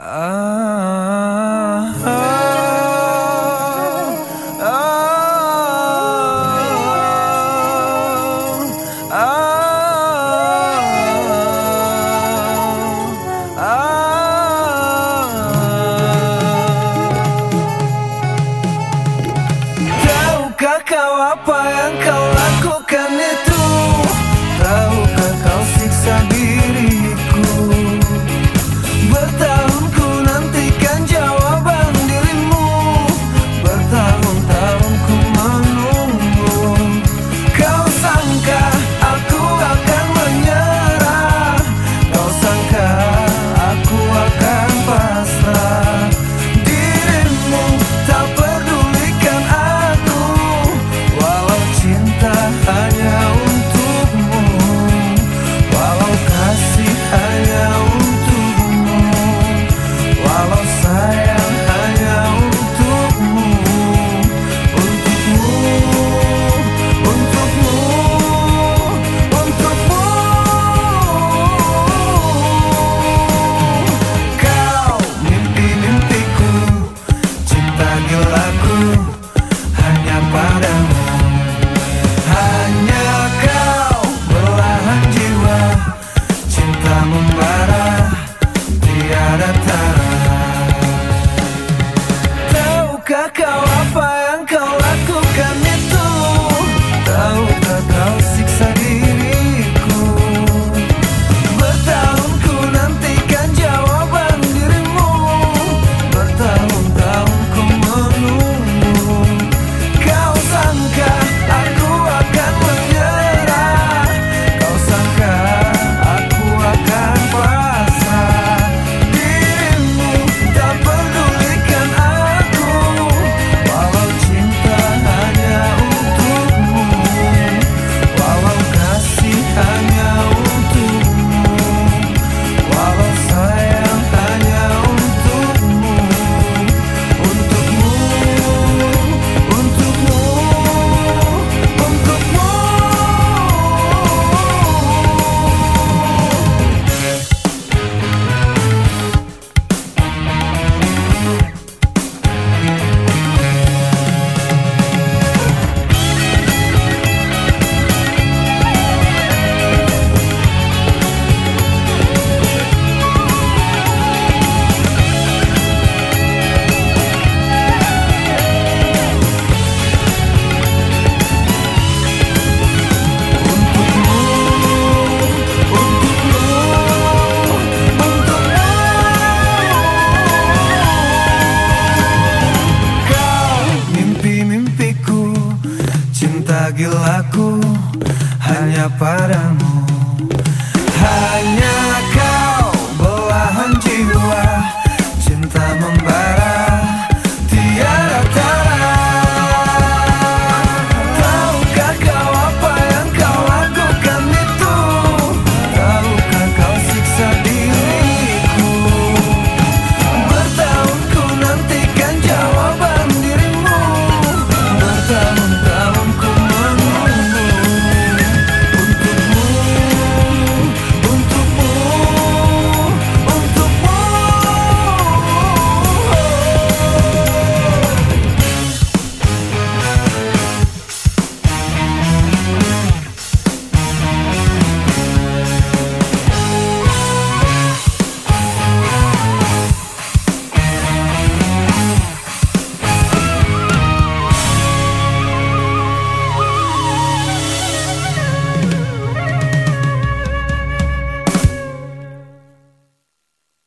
Ah, ah, ah, ah, Tahukah kau apa yang kau lakukan itu? Tahukah kau siksa diriku? Bertahun ku nantikan jawaban dirimu. Bertahun-tahun ku menunggu. Kau sangka aku akan menyerah? Kau sangka aku akan pasrah? Dirimu tak pedulikan aku, walau cinta hanya untukmu, walau kasih hanya untukmu, walau sayang hanya untukmu, untukmu, untukmu, untukmu. Kau mimpi-mimpiku, cinta gilaku, hanya padamu. Hanya kau belahan jiwa, cinta membara, tiada tara. Tahukah kau apa yang kau lakukan itu? Tahukah kau siksa diriku? Bertahun ku nantikan jawaban dirimu. Bertahun-tahun ku menunggu. Kau sangka aku akan menyerah? Kau sangka aku akan pasrah? Dirimu tak pedulikan aku, walau cinta hanya untukmu, walau kasih hanya untukmu, walau sayang hanya untukmu, untukmu, untukmu, untukmu. Kau mimpi-mimpiku, cinta gilaku, hanya padamu. Hanya kau belahan jiwa,